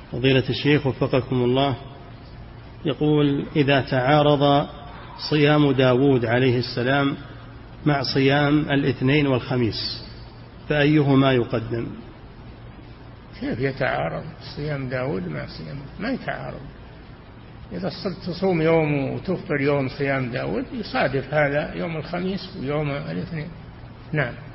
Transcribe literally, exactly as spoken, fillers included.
فضيلة الشيخ وفقكم الله، يقول: إذا تعارض صيام داود عليه السلام مع صيام الاثنين والخميس فأيهما يقدم؟ كيف يتعارض صيام داود مع صيام؟ ما يتعارض. إذا صرت تصوم يوم وتفطر يوم صيام داود يصادف هذا يوم الخميس ويوم الاثنين. نعم.